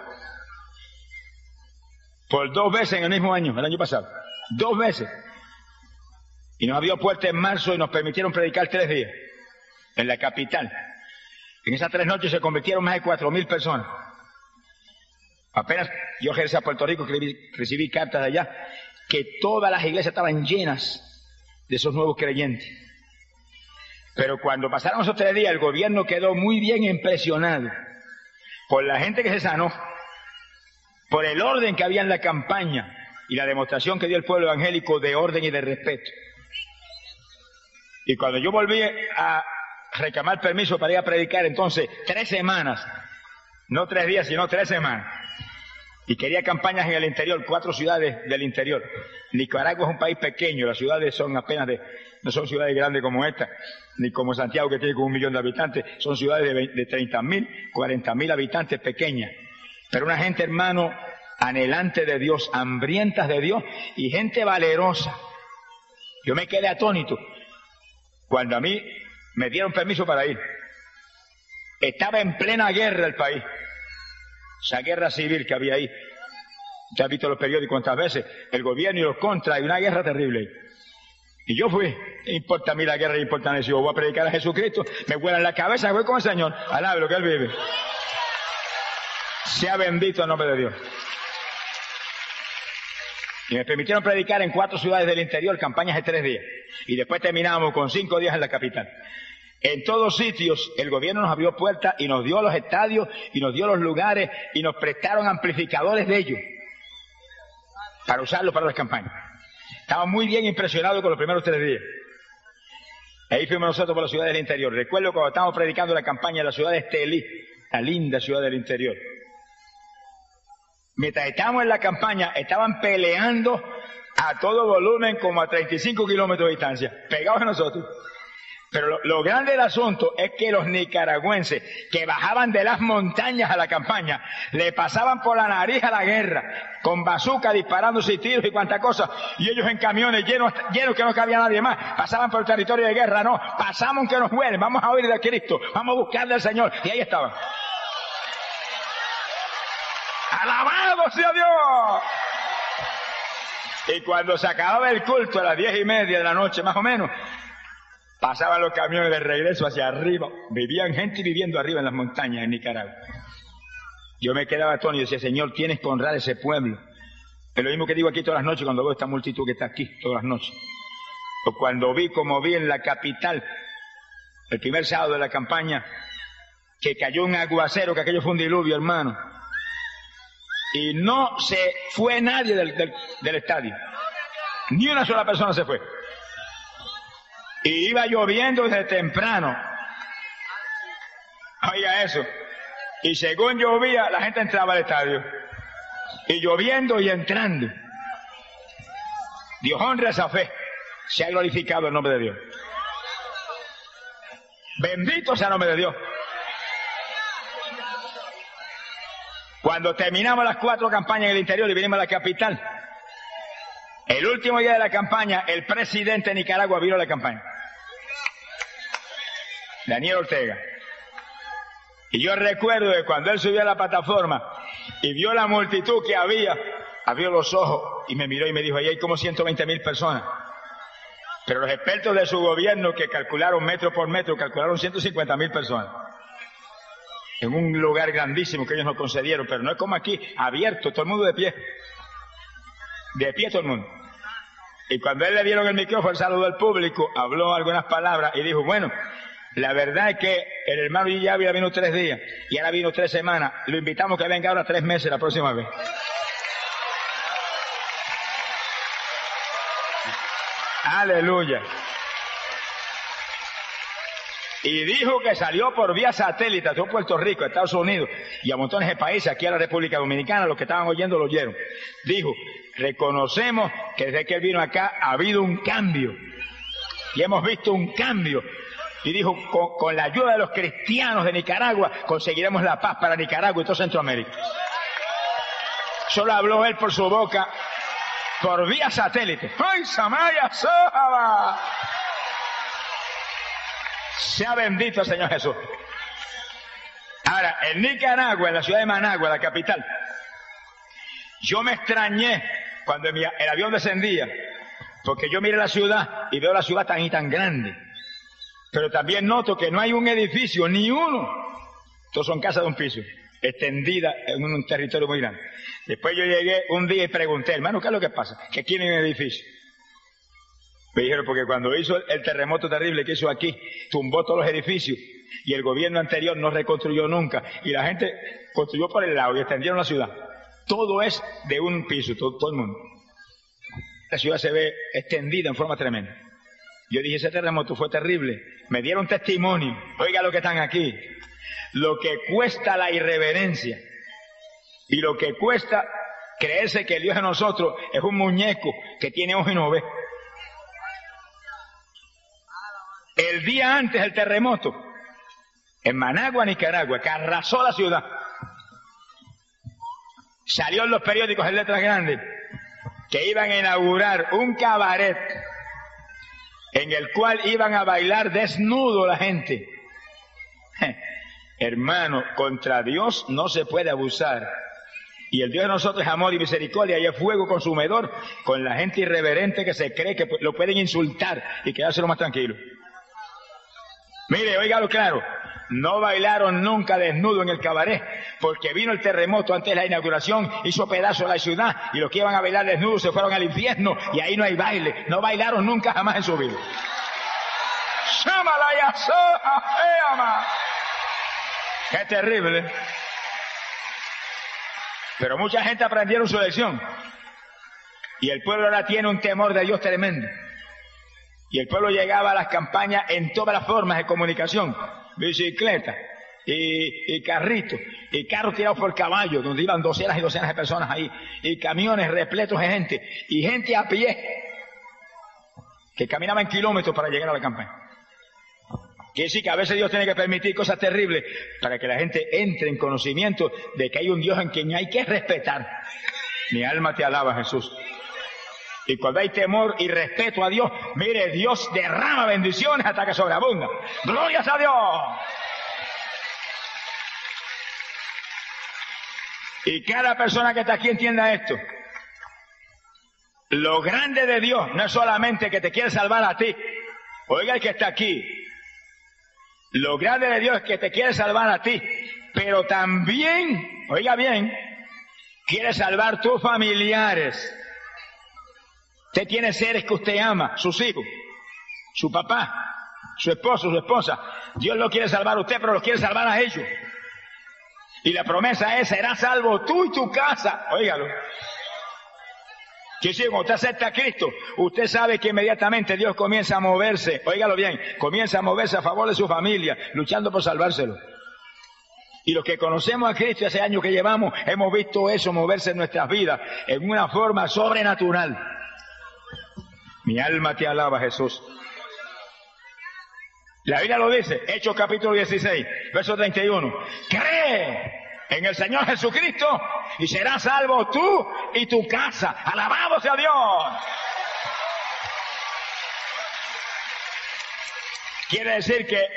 por dos veces en el mismo año, el año pasado, dos veces, y nos abrió puerta en marzo y nos permitieron predicar tres días en la capital. En esas tres noches se convirtieron más de cuatro mil personas. Apenas yo regresé a Puerto Rico, recibí, recibí cartas de allá, que todas las iglesias estaban llenas de esos nuevos creyentes. Pero cuando pasaron esos tres días, el gobierno quedó muy bien impresionado por la gente que se sanó, por el orden que había en la campaña y la demostración que dio el pueblo evangélico de orden y de respeto. Y cuando yo volví a reclamar permiso para ir a predicar, entonces, tres semanas, no tres días, sino tres semanas, y quería campañas en el interior, cuatro ciudades del interior. Nicaragua es un país pequeño, las ciudades son apenas de, no son ciudades grandes como esta, ni como Santiago que tiene como un millón de habitantes, son ciudades de, de treinta mil, cuarenta mil habitantes pequeñas. Pero una gente, hermano, anhelante de Dios, hambrientas de Dios y gente valerosa. Yo me quedé atónito cuando a mí me dieron permiso para ir. Estaba en plena guerra el país. Esa guerra civil que había ahí. Usted ha visto los periódicos cuántas veces, el gobierno y los contras, y una guerra terrible ahí. Y yo fui, no importa a mí la guerra, no importa nada, si yo voy a predicar a Jesucristo, me vuelan la cabeza, voy con el Señor, alabe lo que Él vive. Sea bendito el nombre de Dios. Y me permitieron predicar en cuatro ciudades del interior, campañas de tres días. Y después terminamos con cinco días en la capital. En todos sitios el gobierno nos abrió puertas y nos dio los estadios y nos dio los lugares y nos prestaron amplificadores de ellos para usarlos para las campañas. Estaba muy bien impresionado con los primeros tres días. Ahí fuimos nosotros por la ciudad del interior. Recuerdo cuando estábamos predicando la campaña en la ciudad de Estelí, la linda ciudad del interior. Mientras estábamos en la campaña, estaban peleando a todo volumen como a treinta y cinco kilómetros de distancia, pegados a nosotros. Pero lo, lo grande del asunto es que los nicaragüenses que bajaban de las montañas a la campaña, le pasaban por la nariz a la guerra, con bazooka disparándose y tiros y cuantas cosas, y ellos en camiones llenos, llenos que no cabía nadie más, pasaban por el territorio de guerra, no, pasamos que nos huelen, vamos a oír de Cristo, vamos a buscarle al Señor, y ahí estaban. ¡Alabado sea Dios! Y cuando se acababa el culto a las diez y media de la noche, más o menos, pasaban los camiones de regreso hacia arriba. Vivían gente viviendo arriba en las montañas en Nicaragua. Yo me quedaba atónito y decía, Señor, tienes que honrar ese pueblo. Es lo mismo que digo aquí todas las noches cuando veo esta multitud que está aquí todas las noches. O cuando vi, como vi en la capital, el primer sábado de la campaña, que cayó un aguacero, que aquello fue un diluvio, hermano. Y no se fue nadie del, del, del estadio. Ni una sola persona se fue. Y iba lloviendo desde temprano. Oiga eso. Y según llovía, la gente entraba al estadio. Y lloviendo y entrando. Dios honra esa fe. Se ha glorificado el nombre de Dios. Bendito sea el nombre de Dios. Cuando terminamos las cuatro campañas en el interior y vinimos a la capital, el último día de la campaña, el presidente de Nicaragua vino a la campaña. Daniel Ortega. Y yo recuerdo que cuando él subió a la plataforma y vio la multitud que había, abrió los ojos y me miró y me dijo, ahí hay como ciento veinte mil personas. Pero los expertos de su gobierno que calcularon metro por metro, calcularon ciento cincuenta mil personas. En un lugar grandísimo que ellos nos concedieron, pero no es como aquí, abierto, todo el mundo de pie. De pie todo el mundo. Y cuando él le dieron el micrófono, saludó al público, habló algunas palabras y dijo, bueno, la verdad es que el hermano ya había vino tres días y ahora vino tres semanas. Lo invitamos que venga ahora tres meses la próxima vez. Aleluya. Y dijo que salió por vía satélite a todo Puerto Rico, a Estados Unidos y a montones de países, aquí a la República Dominicana, los que estaban oyendo lo oyeron. Dijo, reconocemos que desde que él vino acá ha habido un cambio. y hemos visto un cambio. Y dijo, con, con la ayuda de los cristianos de Nicaragua, conseguiremos la paz para Nicaragua y toda Centroamérica. Solo habló él por su boca, por vía satélite. ¡Ay, Samaya Sohaba! Sea bendito el Señor Jesús. Ahora, en Nicaragua, en la ciudad de Managua, la capital, yo me extrañé cuando mi, el avión descendía, porque yo miré la ciudad y veo la ciudad tan y tan grande. Pero también noto que no hay un edificio, ni uno. Todos son casas de un piso, extendidas en un territorio muy grande. Después yo llegué un día y pregunté, hermano, ¿qué es lo que pasa? Que aquí no hay un edificio. Me dijeron, porque cuando hizo el terremoto terrible que hizo aquí, tumbó todos los edificios y el gobierno anterior no reconstruyó nunca. Y la gente construyó por el lado y extendieron la ciudad. Todo es de un piso, todo, todo el mundo. La ciudad se ve extendida en forma tremenda. Yo dije, ese terremoto fue terrible. Me dieron testimonio. Oiga lo que están aquí. Lo que cuesta la irreverencia y lo que cuesta creerse que el Dios de nosotros es un muñeco que tiene ojos y no ve. El día antes del terremoto, en Managua, Nicaragua, que arrasó la ciudad, salió en los periódicos en letras grandes que iban a inaugurar un cabaret en el cual iban a bailar desnudo la gente. Hermano, contra Dios no se puede abusar. Y el Dios de nosotros es amor y misericordia y es fuego consumidor con la gente irreverente que se cree que lo pueden insultar y quedárselo más tranquilo. Mire, óigalo claro, no bailaron nunca desnudo en el cabaret, porque vino el terremoto antes de la inauguración, hizo pedazo de la ciudad, y los que iban a bailar desnudos se fueron al infierno, y ahí no hay baile. No bailaron nunca jamás en su vida. ¡Qué terrible! Pero mucha gente aprendieron su lección, y el pueblo ahora tiene un temor de Dios tremendo. Y el pueblo llegaba a las campañas en todas las formas de comunicación, bicicleta y, y carritos, y carros tirados por caballo, donde iban docenas y docenas de personas ahí, y camiones repletos de gente, y gente a pie, que caminaban kilómetros para llegar a la campaña. Quiere decir que a veces Dios tiene que permitir cosas terribles para que la gente entre en conocimiento de que hay un Dios en quien hay que respetar. Mi alma te alaba, Jesús. Y cuando hay temor y respeto a Dios, mire, Dios derrama bendiciones hasta que sobreabunda. ¡Glorias a Dios! Y cada persona que está aquí entienda esto. Lo grande de Dios no es solamente que te quiere salvar a ti. Oiga el que está aquí. Lo grande de Dios es que te quiere salvar a ti. Pero también, oiga bien, quiere salvar tus familiares. Usted tiene seres que usted ama, sus hijos, su papá, su esposo, su esposa. Dios lo quiere salvar a usted, pero los quiere salvar a ellos. Y la promesa es, serás salvo tú y tu casa. Óigalo. Que si cuando usted acepta a Cristo, usted sabe que inmediatamente Dios comienza a moverse, óigalo bien, comienza a moverse a favor de su familia, luchando por salvárselo. Y los que conocemos a Cristo hace años que llevamos, hemos visto eso moverse en nuestras vidas en una forma sobrenatural. Mi alma te alaba, Jesús. La Biblia lo dice, Hechos capítulo dieciséis, verso treinta y uno. Cree en el Señor Jesucristo y serás salvo tú y tu casa. Alabado sea Dios. Quiere decir que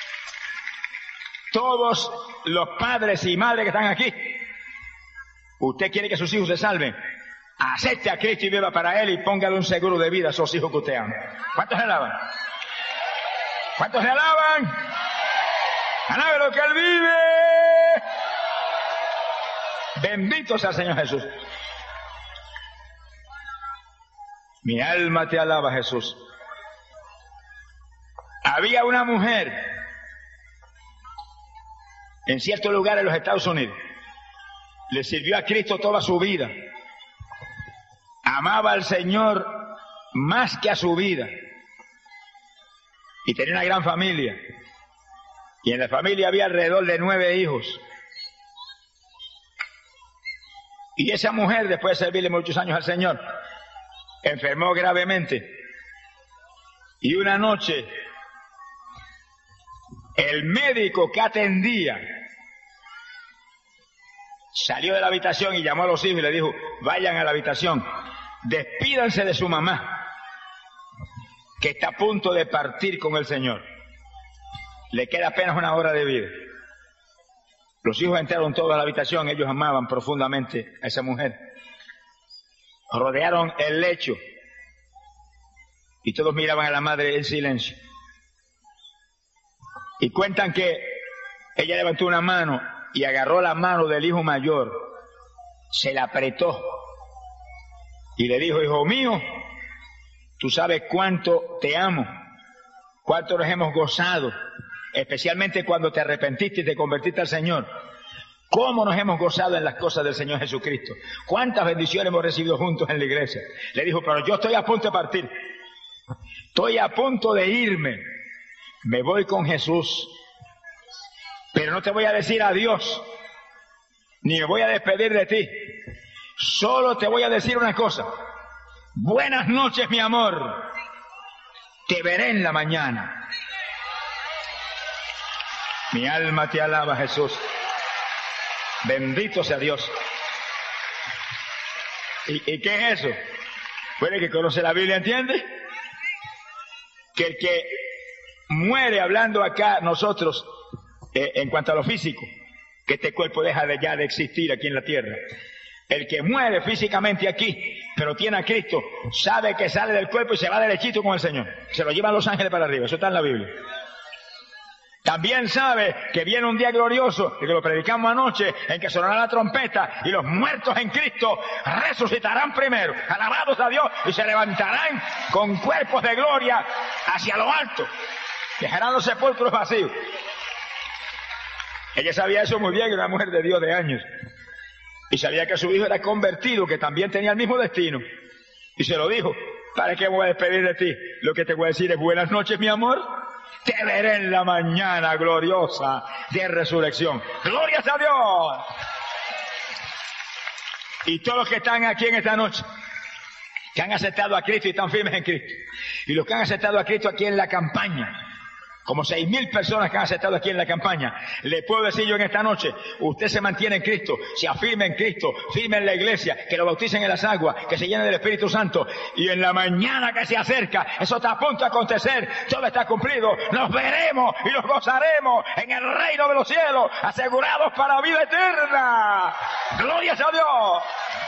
todos los padres y madres que están aquí, usted quiere que sus hijos se salven. Acepte a Cristo y viva para Él y póngale un seguro de vida a esos hijos que usted ama. ¿Cuántos le alaban? ¿Cuántos le alaban? ¡Alabe lo que Él vive! Bendito sea el Señor Jesús. Mi alma te alaba, Jesús. Había una mujer en cierto lugar en los Estados Unidos. Le sirvió a Cristo toda su vida. Amaba al Señor más que a su vida. Y tenía una gran familia. Y en la familia había alrededor de nueve hijos. Y esa mujer, después de servirle muchos años al Señor, enfermó gravemente. Y una noche, el médico que atendía salió de la habitación y llamó a los hijos y le dijo, vayan a la habitación, despídanse de su mamá, que está a punto de partir con el Señor. Le queda apenas una hora de vida. Los hijos entraron todos a la habitación, ellos amaban profundamente a esa mujer. Rodearon el lecho y todos miraban a la madre en silencio. Y cuentan que ella levantó una mano y agarró la mano del hijo mayor, se la apretó y le dijo, hijo mío, tú sabes cuánto te amo, cuánto nos hemos gozado, especialmente cuando te arrepentiste y te convertiste al Señor. ¿Cómo nos hemos gozado en las cosas del Señor Jesucristo? ¿Cuántas bendiciones hemos recibido juntos en la iglesia? Le dijo, pero yo estoy a punto de partir. Estoy a punto de irme. Me voy con Jesús. Pero no te voy a decir adiós, ni me voy a despedir de ti. Solo te voy a decir una cosa. Buenas noches, mi amor. Te veré en la mañana. Mi alma te alaba, Jesús. Bendito sea Dios. ¿Y, ¿Y qué es eso? Bueno, el que conoce la Biblia entiende que el que muere, hablando acá nosotros eh, en cuanto a lo físico, que este cuerpo deja de ya de existir aquí en la tierra. El que muere físicamente aquí, pero tiene a Cristo, sabe que sale del cuerpo y se va derechito con el Señor. Se lo llevan los ángeles para arriba, eso está en la Biblia. También sabe que viene un día glorioso, y que lo predicamos anoche, en que sonará la trompeta y los muertos en Cristo resucitarán primero, alabados a Dios, y se levantarán con cuerpos de gloria hacia lo alto. Dejarán los sepulcros vacíos. Ella sabía eso muy bien, era una mujer de Dios de años. Y sabía que su hijo era convertido, que también tenía el mismo destino. Y se lo dijo, ¿para qué voy a despedir de ti? Lo que te voy a decir es buenas noches, mi amor. Te veré en la mañana gloriosa de resurrección. ¡Glorias a Dios! Y todos los que están aquí en esta noche, que han aceptado a Cristo y están firmes en Cristo, y los que han aceptado a Cristo aquí en la campaña, como seis mil personas que han aceptado aquí en la campaña, le puedo decir yo en esta noche, usted se mantiene en Cristo, se afirme en Cristo, firme en la iglesia, que lo bauticen en las aguas, que se llene del Espíritu Santo, y en la mañana que se acerca, eso está a punto de acontecer, todo está cumplido, nos veremos y nos gozaremos en el reino de los cielos, asegurados para vida eterna. ¡Glorias a Dios!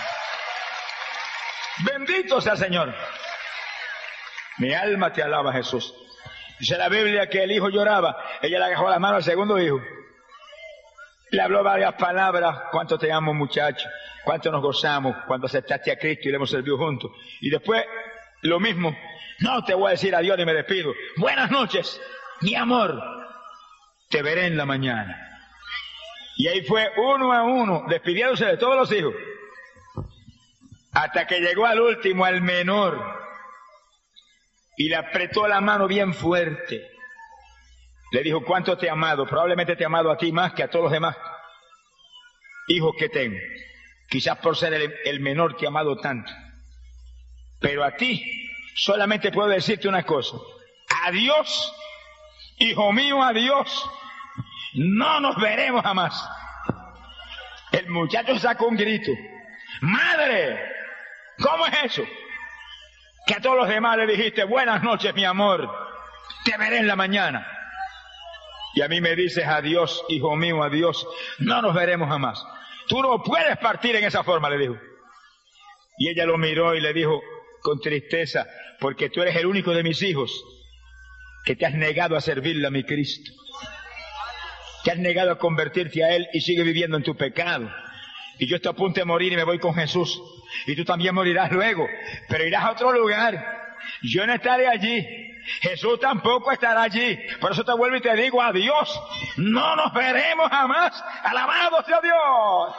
Bendito sea el Señor. Mi alma te alaba, Jesús. Dice la Biblia que el hijo lloraba, ella le agarró la mano al segundo hijo, le habló varias palabras, cuánto te amo muchacho, cuánto nos gozamos cuando aceptaste a Cristo y le hemos servido juntos. Y después lo mismo, no te voy a decir adiós ni me despido, buenas noches, mi amor, te veré en la mañana. Y ahí fue uno a uno, despidiéndose de todos los hijos, hasta que llegó al último, al menor, y le apretó la mano bien fuerte. Le dijo, ¿cuánto te he amado? Probablemente te he amado a ti más que a todos los demás hijos que tengo. Quizás por ser el, el menor te he amado tanto. Pero a ti solamente puedo decirte una cosa. Adiós, hijo mío, adiós. No nos veremos jamás. El muchacho sacó un grito. ¡Madre! ¿Cómo es eso? Que a todos los demás le dijiste, buenas noches, mi amor, te veré en la mañana. Y a mí me dices, adiós, hijo mío, adiós, no nos veremos jamás. Tú no puedes partir en esa forma, le dijo. Y ella lo miró y le dijo con tristeza, porque tú eres el único de mis hijos que te has negado a servirle a mi Cristo. Te has negado a convertirte a Él y sigue viviendo en tu pecado. Y yo estoy a punto de morir y me voy con Jesús. Y tú también morirás luego, pero irás a otro lugar. Yo no estaré allí. Jesús tampoco estará allí. Por eso te vuelvo y te digo adiós. No nos veremos jamás. Alabado sea Dios.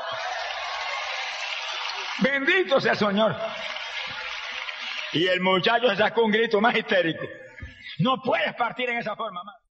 Bendito sea el Señor. Y el muchacho sacó un grito más histérico. No puedes partir en esa forma más.